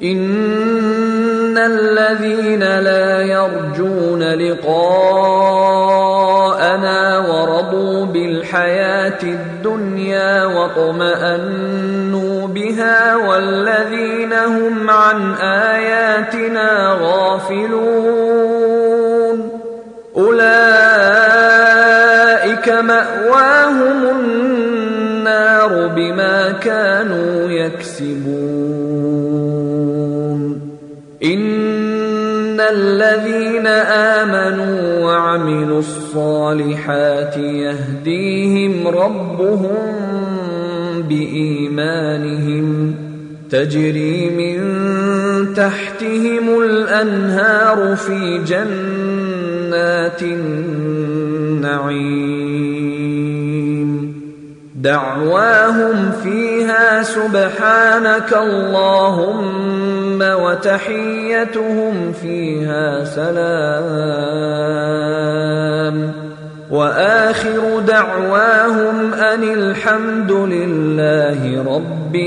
إن الذين لا يرجون لقاءنا ورضوا بالحياة الدنيا واطمأنوا بها والذين هم عن آياتنا غافلون أولئك مأواهم النار بما كانوا يكسبون إن الذين آمنوا وعملوا الصالحات يهديهم ربهم بإيمانهم تجري من تحتهم الأنهار في جنات النعيم دعواهم فيها سبحانك اللهم وتحيتهم فيها سلام وآخر دعواهم أن الحمد لله رب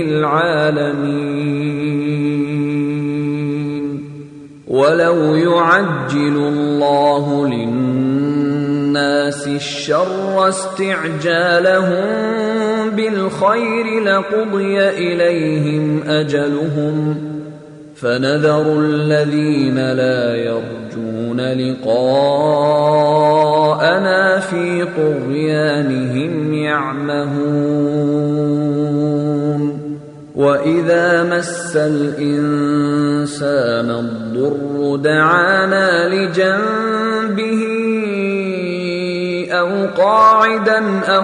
العالمين. ولو يعجل الله للناس الشر استعجالهم بالخير لقضي إليهم أجلهم فنذر الذين لا يرجون لقاءنا في طغيانهم يعمهون وإذا مس الإنسان الضر دعانا لجنبه أو قاعدا أو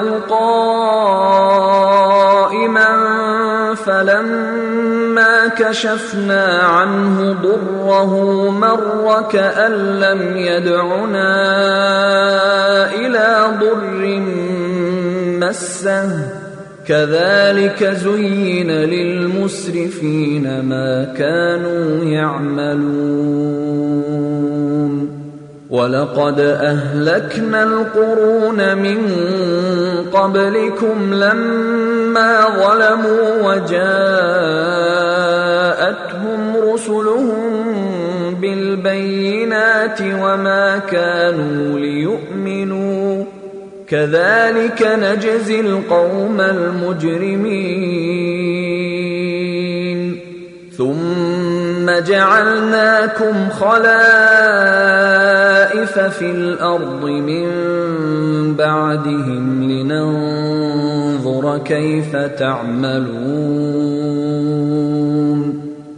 قائما فلما كشفنا عنه ضره مر كأن لم يدعنا إلى ضر مسه كذلك زين للمسرفين ما كانوا يعملون ولقد أهلكنا القرون من قبلكم لما ظلموا وجاءتهم رسلهم بالبينات وما كانوا ليؤمنوا كذلك نجزي القوم المجرمين ثم جعلناكم خلائف في الأرض من بعدهم لننظر كيف تعملون